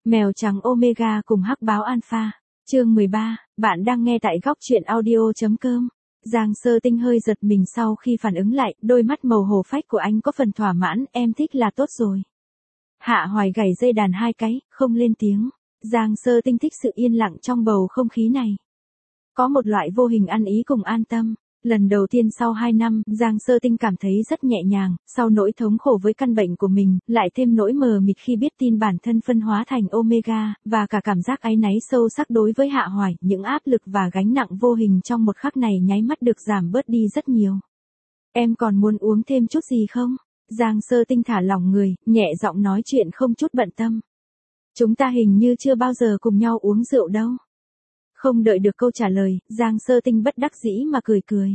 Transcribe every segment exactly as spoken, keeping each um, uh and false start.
Mèo trắng Omega cùng hắc báo Alpha. Chương mười ba, bạn đang nghe tại góc truyện audio.com. Giang Sơ Tinh hơi giật mình sau khi phản ứng lại, đôi mắt màu hồ phách của anh có phần thỏa mãn, em thích là tốt rồi. Hạ Hoài gảy dây đàn hai cái, không lên tiếng. Giang Sơ Tinh thích sự yên lặng trong bầu không khí này. Có một loại vô hình ăn ý cùng an tâm. Lần đầu tiên sau hai năm, Giang Sơ Tinh cảm thấy rất nhẹ nhàng, sau nỗi thống khổ với căn bệnh của mình, lại thêm nỗi mờ mịt khi biết tin bản thân phân hóa thành Omega, và cả cảm giác áy náy sâu sắc đối với Hạ Hoài, những áp lực và gánh nặng vô hình trong một khắc này nháy mắt được giảm bớt đi rất nhiều. Em còn muốn uống thêm chút gì không? Giang Sơ Tinh thả lỏng người, nhẹ giọng nói chuyện không chút bận tâm. Chúng ta hình như chưa bao giờ cùng nhau uống rượu đâu. Không đợi được câu trả lời, Giang Sơ Tinh bất đắc dĩ mà cười cười.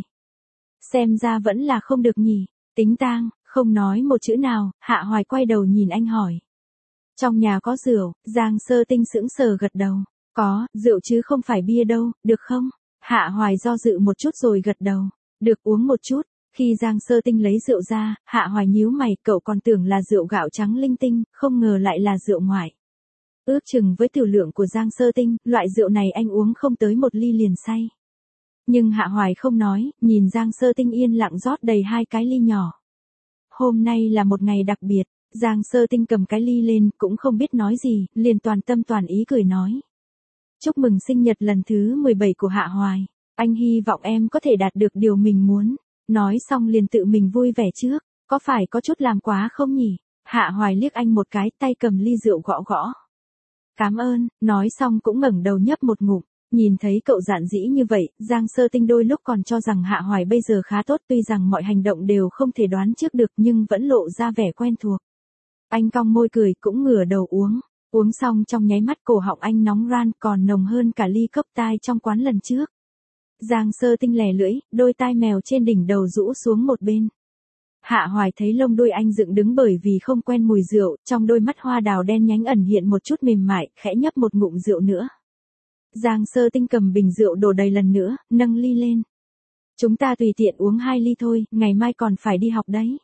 Xem ra vẫn là không được nhỉ, tính tang, không nói một chữ nào, Hạ Hoài quay đầu nhìn anh hỏi. Trong nhà có rượu, Giang Sơ Tinh sững sờ gật đầu. Có, rượu chứ không phải bia đâu, được không? Hạ Hoài do dự một chút rồi gật đầu. Được, uống một chút. Khi Giang Sơ Tinh lấy rượu ra, Hạ Hoài nhíu mày, cậu còn tưởng là rượu gạo trắng linh tinh, không ngờ lại là rượu ngoại. Ước chừng với tiểu lượng của Giang Sơ Tinh, loại rượu này anh uống không tới một ly liền say. Nhưng Hạ Hoài không nói, nhìn Giang Sơ Tinh yên lặng rót đầy hai cái ly nhỏ. Hôm nay là một ngày đặc biệt, Giang Sơ Tinh cầm cái ly lên, cũng không biết nói gì, liền toàn tâm toàn ý cười nói. Chúc mừng sinh nhật lần thứ mười bảy của Hạ Hoài, anh hy vọng em có thể đạt được điều mình muốn. Nói xong liền tự mình vui vẻ trước, có phải có chút làm quá không nhỉ? Hạ Hoài liếc anh một cái, tay cầm ly rượu gõ gõ. Cảm ơn, nói xong cũng ngẩng đầu nhấp một ngụm. Nhìn thấy cậu dạn dĩ như vậy, Giang Sơ Tinh đôi lúc còn cho rằng Hạ Hoài bây giờ khá tốt, tuy rằng mọi hành động đều không thể đoán trước được nhưng vẫn lộ ra vẻ quen thuộc. Anh cong môi cười, cũng ngửa đầu uống. Uống xong trong nháy mắt cổ họng anh nóng ran, còn nồng hơn cả ly cốc tai trong quán lần trước. Giang Sơ Tinh lè lưỡi, đôi tai mèo trên đỉnh đầu rũ xuống một bên. Hạ Hoài thấy lông đuôi anh dựng đứng bởi vì không quen mùi rượu, trong đôi mắt hoa đào đen nhánh ẩn hiện một chút mềm mại, khẽ nhấp một ngụm rượu nữa. Giang Sơ Tinh cầm bình rượu đổ đầy lần nữa, nâng ly lên. Chúng ta tùy tiện uống hai ly thôi, ngày mai còn phải đi học đấy.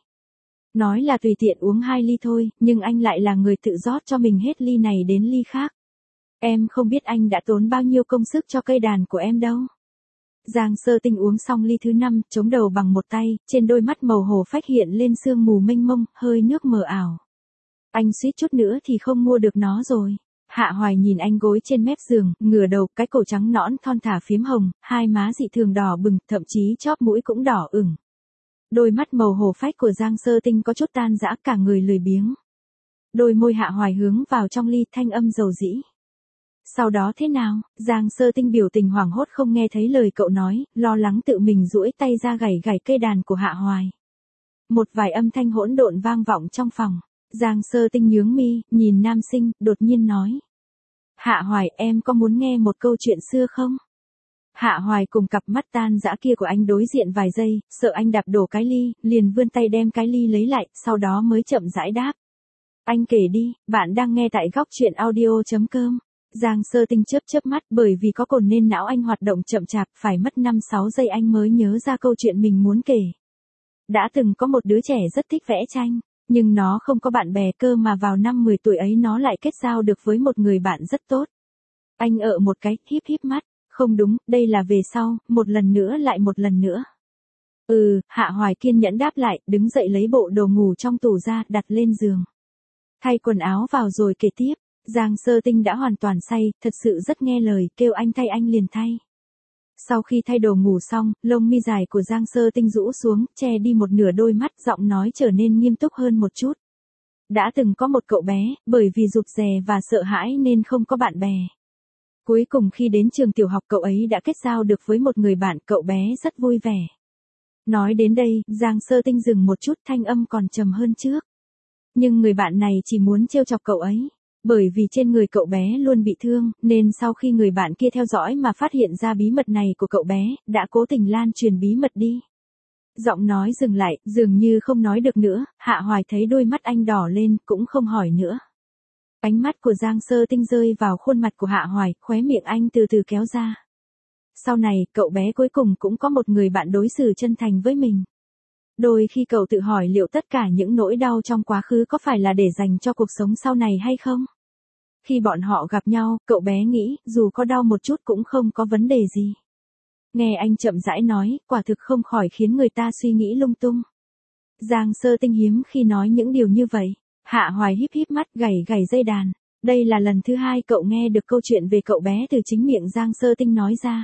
Nói là tùy tiện uống hai ly thôi, nhưng anh lại là người tự rót cho mình hết ly này đến ly khác. Em không biết anh đã tốn bao nhiêu công sức cho cây đàn của em đâu. Giang Sơ Tinh uống xong ly thứ năm, chống đầu bằng một tay, trên đôi mắt màu hồ phách hiện lên sương mù mênh mông, hơi nước mờ ảo. Anh suýt chút nữa thì không mua được nó rồi. Hạ Hoài nhìn anh gối trên mép giường, ngửa đầu, cái cổ trắng nõn thon thả phiếm hồng, hai má dị thường đỏ bừng, thậm chí chóp mũi cũng đỏ ửng. Đôi mắt màu hồ phách của Giang Sơ Tinh có chút tan rã, cả người lười biếng. Đôi môi Hạ Hoài hướng vào trong ly, thanh âm dầu dĩ. Sau đó thế nào? Giang Sơ Tinh biểu tình hoảng hốt không nghe thấy lời cậu nói, lo lắng tự mình duỗi tay ra gảy gảy cây đàn của Hạ Hoài. Một vài âm thanh hỗn độn vang vọng trong phòng. Giang Sơ Tinh nhướng mi, nhìn nam sinh, đột nhiên nói. Hạ Hoài, em có muốn nghe một câu chuyện xưa không? Hạ Hoài cùng cặp mắt tan dã kia của anh đối diện vài giây, sợ anh đạp đổ cái ly, liền vươn tay đem cái ly lấy lại, sau đó mới chậm rãi đáp. Anh kể đi, bạn đang nghe tại góc truyện audio.com. Giang Sơ Tinh chớp chớp mắt, bởi vì có cồn nên não anh hoạt động chậm chạp, phải mất năm sáu giây anh mới nhớ ra câu chuyện mình muốn kể. Đã từng có một đứa trẻ rất thích vẽ tranh, nhưng nó không có bạn bè cơ mà vào năm mười tuổi ấy nó lại kết giao được với một người bạn rất tốt. Anh ợ một cái, híp híp mắt, không đúng, đây là về sau, một lần nữa lại một lần nữa. Ừ, Hạ Hoài kiên nhẫn đáp lại, đứng dậy lấy bộ đồ ngủ trong tủ ra, đặt lên giường. Thay quần áo vào rồi kể tiếp. Giang Sơ Tinh đã hoàn toàn say, thật sự rất nghe lời, kêu anh thay anh liền thay. Sau khi thay đồ ngủ xong, lông mi dài của Giang Sơ Tinh rũ xuống, che đi một nửa đôi mắt, giọng nói trở nên nghiêm túc hơn một chút. Đã từng có một cậu bé, bởi vì rụt rè và sợ hãi nên không có bạn bè. Cuối cùng khi đến trường tiểu học cậu ấy đã kết giao được với một người bạn, cậu bé rất vui vẻ. Nói đến đây, Giang Sơ Tinh dừng một chút, thanh âm còn trầm hơn trước. Nhưng người bạn này chỉ muốn trêu chọc cậu ấy. Bởi vì trên người cậu bé luôn bị thương, nên sau khi người bạn kia theo dõi mà phát hiện ra bí mật này của cậu bé, đã cố tình lan truyền bí mật đi. Giọng nói dừng lại, dường như không nói được nữa, Hạ Hoài thấy đôi mắt anh đỏ lên, cũng không hỏi nữa. Ánh mắt của Giang Sơ Tinh rơi vào khuôn mặt của Hạ Hoài, khóe miệng anh từ từ kéo ra. Sau này, cậu bé cuối cùng cũng có một người bạn đối xử chân thành với mình. Đôi khi cậu tự hỏi liệu tất cả những nỗi đau trong quá khứ có phải là để dành cho cuộc sống sau này hay không? Khi bọn họ gặp nhau, cậu bé nghĩ, dù có đau một chút cũng không có vấn đề gì. Nghe anh chậm rãi nói, quả thực không khỏi khiến người ta suy nghĩ lung tung. Giang Sơ Tinh hiếm khi nói những điều như vậy. Hạ Hoài híp híp mắt gảy gảy dây đàn. Đây là lần thứ hai cậu nghe được câu chuyện về cậu bé từ chính miệng Giang Sơ Tinh nói ra.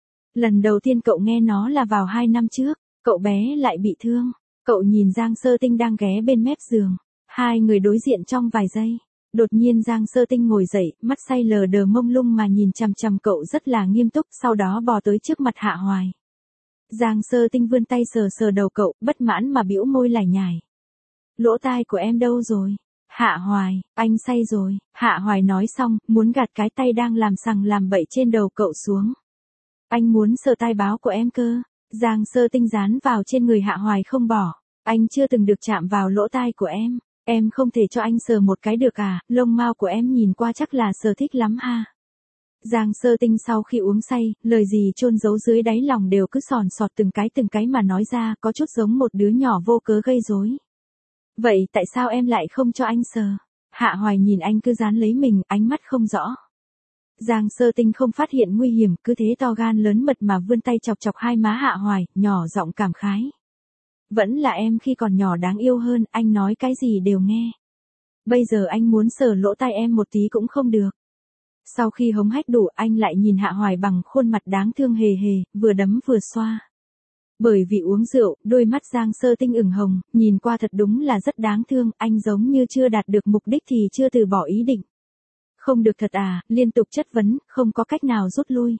Lần đầu tiên cậu nghe nó là vào hai năm trước, cậu bé lại bị thương. Cậu nhìn Giang Sơ Tinh đang ghé bên mép giường. Hai người đối diện trong vài giây. Đột nhiên Giang Sơ Tinh ngồi dậy, mắt say lờ đờ mông lung mà nhìn chằm chằm cậu rất là nghiêm túc, sau đó bò tới trước mặt Hạ Hoài. Giang Sơ Tinh vươn tay sờ sờ đầu cậu, bất mãn mà bĩu môi lải nhải. Lỗ tai của em đâu rồi? Hạ Hoài, anh say rồi. Hạ Hoài nói xong, muốn gạt cái tay đang làm sằng làm bậy trên đầu cậu xuống. Anh muốn sờ tai báo của em cơ. Giang Sơ Tinh dán vào trên người Hạ Hoài không bỏ. Anh chưa từng được chạm vào lỗ tai của em. Em không thể cho anh sờ một cái được à, lông mao của em nhìn qua chắc là sờ thích lắm ha. Giang Sơ Tinh sau khi uống say, lời gì chôn giấu dưới đáy lòng đều cứ sòn sọt từng cái từng cái mà nói ra, có chút giống một đứa nhỏ vô cớ gây rối. Vậy tại sao em lại không cho anh sờ? Hạ Hoài nhìn anh cứ dán lấy mình, ánh mắt không rõ. Giang Sơ Tinh không phát hiện nguy hiểm, cứ thế to gan lớn mật mà vươn tay chọc chọc hai má Hạ Hoài, nhỏ giọng cảm khái. Vẫn là em khi còn nhỏ đáng yêu hơn, anh nói cái gì đều nghe. Bây giờ anh muốn sờ lỗ tai em một tí cũng không được. Sau khi hống hách đủ, anh lại nhìn Hạ Hoài bằng khuôn mặt đáng thương hề hề, vừa đấm vừa xoa. Bởi vì uống rượu, đôi mắt Giang Sơ Tinh ửng hồng, nhìn qua thật đúng là rất đáng thương, anh giống như chưa đạt được mục đích thì chưa từ bỏ ý định. Không được thật à, liên tục chất vấn, không có cách nào rút lui.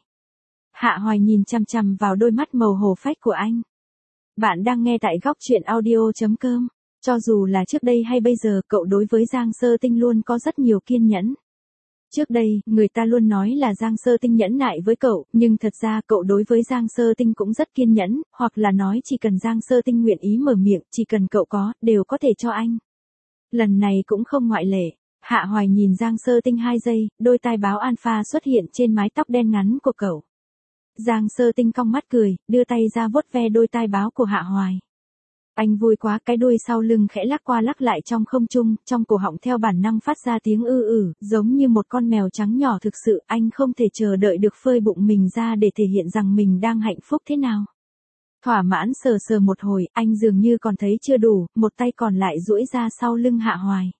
Hạ Hoài nhìn chằm chằm vào đôi mắt màu hổ phách của anh. Bạn đang nghe tại góc truyện audio chấm com. Cho dù là trước đây hay bây giờ, cậu đối với Giang Sơ Tinh luôn có rất nhiều kiên nhẫn. Trước đây, người ta luôn nói là Giang Sơ Tinh nhẫn nại với cậu, nhưng thật ra cậu đối với Giang Sơ Tinh cũng rất kiên nhẫn, hoặc là nói chỉ cần Giang Sơ Tinh nguyện ý mở miệng, chỉ cần cậu có, đều có thể cho anh. Lần này cũng không ngoại lệ. Hạ Hoài nhìn Giang Sơ Tinh hai giây, đôi tai báo alpha xuất hiện trên mái tóc đen ngắn của cậu. Giang Sơ Tinh cong mắt cười, đưa tay ra vuốt ve đôi tai báo của Hạ Hoài. Anh vui quá, cái đuôi sau lưng khẽ lắc qua lắc lại trong không trung, trong cổ họng theo bản năng phát ra tiếng ư ử, giống như một con mèo trắng nhỏ thực sự, anh không thể chờ đợi được phơi bụng mình ra để thể hiện rằng mình đang hạnh phúc thế nào. Thỏa mãn sờ sờ một hồi, anh dường như còn thấy chưa đủ, một tay còn lại duỗi ra sau lưng Hạ Hoài.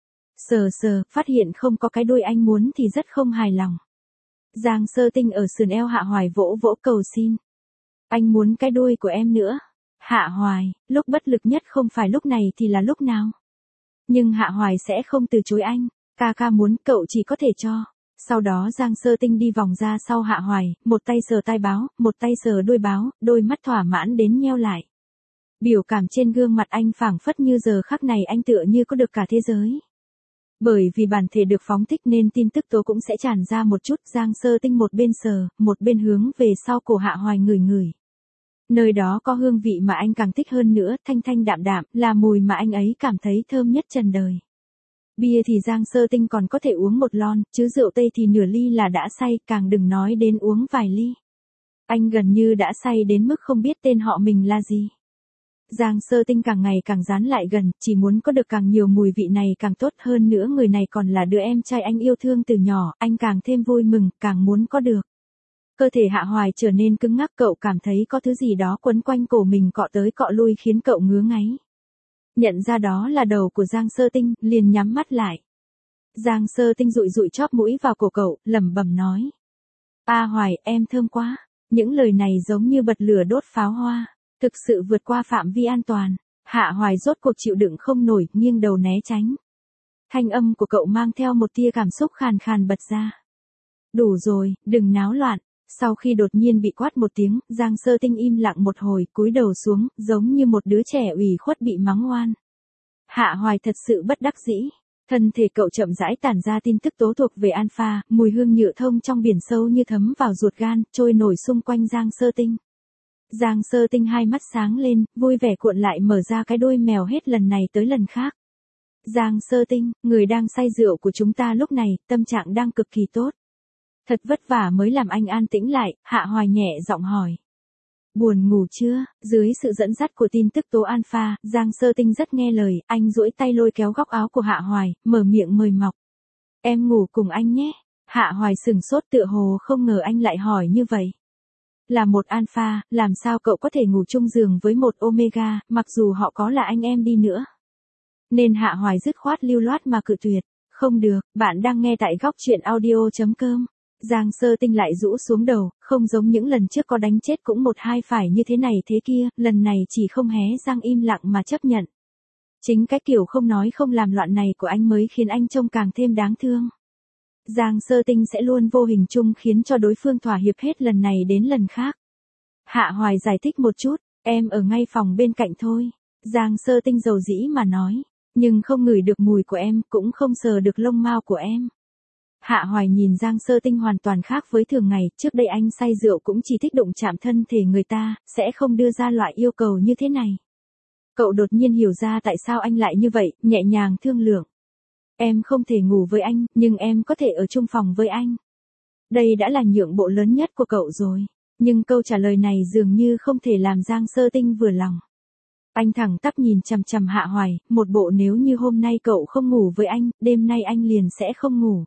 Sờ sờ, phát hiện không có cái đuôi anh muốn thì rất không hài lòng. Giang Sơ Tinh ở sườn eo Hạ Hoài vỗ vỗ cầu xin. Anh muốn cái đuôi của em nữa. Hạ Hoài, lúc bất lực nhất không phải lúc này thì là lúc nào. Nhưng Hạ Hoài sẽ không từ chối anh, ca ca muốn cậu chỉ có thể cho. Sau đó Giang Sơ Tinh đi vòng ra sau Hạ Hoài, một tay sờ tai báo, một tay sờ đuôi báo, đôi mắt thỏa mãn đến nheo lại. Biểu cảm trên gương mặt anh phảng phất như giờ khắc này anh tựa như có được cả thế giới. Bởi vì bản thể được phóng thích nên tin tức tố cũng sẽ tràn ra một chút. Giang Sơ Tinh một bên sờ, một bên hướng về sau cổ Hạ Hoài ngửi ngửi. Nơi đó có hương vị mà anh càng thích hơn nữa, thanh thanh đạm đạm, là mùi mà anh ấy cảm thấy thơm nhất trần đời. Bia thì Giang Sơ Tinh còn có thể uống một lon, chứ rượu Tây thì nửa ly là đã say, càng đừng nói đến uống vài ly. Anh gần như đã say đến mức không biết tên họ mình là gì. Giang Sơ Tinh càng ngày càng dán lại gần, chỉ muốn có được càng nhiều mùi vị này càng tốt hơn nữa, người này còn là đứa em trai anh yêu thương từ nhỏ, anh càng thêm vui mừng, càng muốn có được. Cơ thể Hạ Hoài trở nên cứng ngắc, cậu cảm thấy có thứ gì đó quấn quanh cổ mình cọ tới cọ lui khiến cậu ngứa ngáy. Nhận ra đó là đầu của Giang Sơ Tinh, liền nhắm mắt lại. Giang Sơ Tinh dụi dụi chóp mũi vào cổ cậu, lẩm bẩm nói. A Hoài, em thơm quá. Những lời này giống như bật lửa đốt pháo hoa. Thực sự vượt qua phạm vi an toàn. Hạ Hoài rốt cuộc chịu đựng không nổi, nghiêng đầu né tránh. Thanh âm của cậu mang theo một tia cảm xúc khàn khàn bật ra. Đủ rồi, đừng náo loạn. Sau khi đột nhiên bị quát một tiếng, Giang Sơ Tinh im lặng một hồi, cúi đầu xuống, giống như một đứa trẻ ủy khuất bị mắng oan. Hạ Hoài thật sự bất đắc dĩ. Thân thể cậu chậm rãi tản ra tin tức tố thuộc về alpha, mùi hương nhựa thông trong biển sâu như thấm vào ruột gan, trôi nổi xung quanh Giang Sơ Tinh. Giang Sơ Tinh hai mắt sáng lên, vui vẻ cuộn lại mở ra cái đôi mèo hết lần này tới lần khác. Giang Sơ Tinh, người đang say rượu của chúng ta lúc này, tâm trạng đang cực kỳ tốt. Thật vất vả mới làm anh an tĩnh lại, Hạ Hoài nhẹ giọng hỏi. Buồn ngủ chưa? Dưới sự dẫn dắt của tin tức tố alpha, Giang Sơ Tinh rất nghe lời, anh duỗi tay lôi kéo góc áo của Hạ Hoài, mở miệng mời mọc. Em ngủ cùng anh nhé. Hạ Hoài sừng sốt tựa hồ không ngờ anh lại hỏi như vậy. Là một alpha, làm sao cậu có thể ngủ chung giường với một omega, mặc dù họ có là anh em đi nữa. Nên Hạ Hoài dứt khoát lưu loát mà cự tuyệt. Không được, bạn đang nghe tại góc truyện audio.com. Giang Sơ Tinh lại rũ xuống đầu, không giống những lần trước có đánh chết cũng một hai phải như thế này thế kia, lần này chỉ không hé răng im lặng mà chấp nhận. Chính cái kiểu không nói không làm loạn này của anh mới khiến anh trông càng thêm đáng thương. Giang Sơ Tinh sẽ luôn vô hình chung khiến cho đối phương thỏa hiệp hết lần này đến lần khác. Hạ Hoài giải thích một chút, em ở ngay phòng bên cạnh thôi. Giang Sơ Tinh dầu dĩ mà nói, nhưng không ngửi được mùi của em, cũng không sờ được lông mao của em. Hạ Hoài nhìn Giang Sơ Tinh hoàn toàn khác với thường ngày, trước đây anh say rượu cũng chỉ thích đụng chạm thân thể người ta, sẽ không đưa ra loại yêu cầu như thế này. Cậu đột nhiên hiểu ra tại sao anh lại như vậy, nhẹ nhàng thương lượng. Em không thể ngủ với anh, nhưng em có thể ở chung phòng với anh. Đây đã là nhượng bộ lớn nhất của cậu rồi. Nhưng câu trả lời này dường như không thể làm Giang Sơ Tinh vừa lòng. Anh thẳng tắp nhìn chằm chằm Hạ Hoài, một bộ nếu như hôm nay cậu không ngủ với anh, đêm nay anh liền sẽ không ngủ.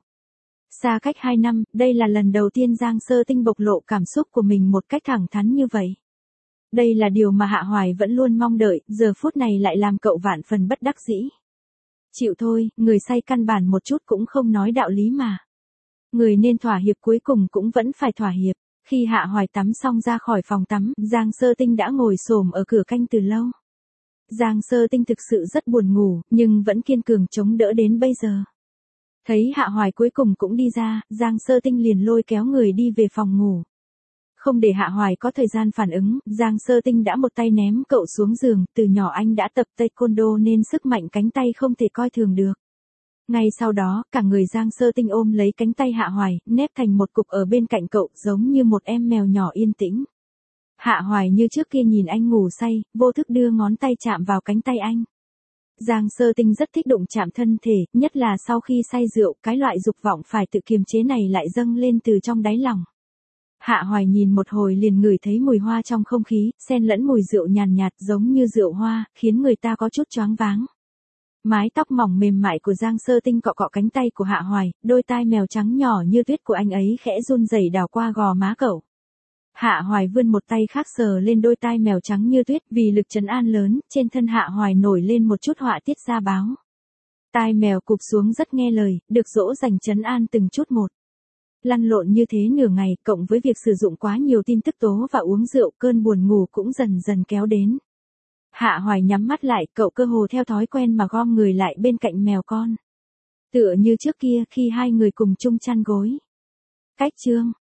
Xa cách hai năm, đây là lần đầu tiên Giang Sơ Tinh bộc lộ cảm xúc của mình một cách thẳng thắn như vậy. Đây là điều mà Hạ Hoài vẫn luôn mong đợi, giờ phút này lại làm cậu vạn phần bất đắc dĩ. Chịu thôi, người say căn bản một chút cũng không nói đạo lý mà. Người nên thỏa hiệp cuối cùng cũng vẫn phải thỏa hiệp. Khi Hạ Hoài tắm xong ra khỏi phòng tắm, Giang Sơ Tinh đã ngồi xổm ở cửa canh từ lâu. Giang Sơ Tinh thực sự rất buồn ngủ, nhưng vẫn kiên cường chống đỡ đến bây giờ. Thấy Hạ Hoài cuối cùng cũng đi ra, Giang Sơ Tinh liền lôi kéo người đi về phòng ngủ. Không để Hạ Hoài có thời gian phản ứng, Giang Sơ Tinh đã một tay ném cậu xuống giường, từ nhỏ anh đã tập taekwondo nên sức mạnh cánh tay không thể coi thường được. Ngay sau đó, cả người Giang Sơ Tinh ôm lấy cánh tay Hạ Hoài, nép thành một cục ở bên cạnh cậu, giống như một em mèo nhỏ yên tĩnh. Hạ Hoài như trước kia nhìn anh ngủ say, vô thức đưa ngón tay chạm vào cánh tay anh. Giang Sơ Tinh rất thích đụng chạm thân thể, nhất là sau khi say rượu, cái loại dục vọng phải tự kiềm chế này lại dâng lên từ trong đáy lòng. Hạ Hoài nhìn một hồi liền ngửi thấy mùi hoa trong không khí, xen lẫn mùi rượu nhàn nhạt, nhạt giống như rượu hoa, khiến người ta có chút choáng váng. Mái tóc mỏng mềm mại của Giang Sơ Tinh cọ cọ cánh tay của Hạ Hoài, đôi tai mèo trắng nhỏ như tuyết của anh ấy khẽ run rẩy đảo qua gò má cậu. Hạ Hoài vươn một tay khác sờ lên đôi tai mèo trắng như tuyết, vì lực trấn an lớn, trên thân Hạ Hoài nổi lên một chút họa tiết da báo. Tai mèo cụp xuống rất nghe lời, được dỗ dành trấn an từng chút một. Lăn lộn như thế nửa ngày, cộng với việc sử dụng quá nhiều tin tức tố và uống rượu, cơn buồn ngủ cũng dần dần kéo đến. Hạ Hoài nhắm mắt lại, cậu cơ hồ theo thói quen mà gom người lại bên cạnh mèo con. Tựa như trước kia khi hai người cùng chung chăn gối. Cách chương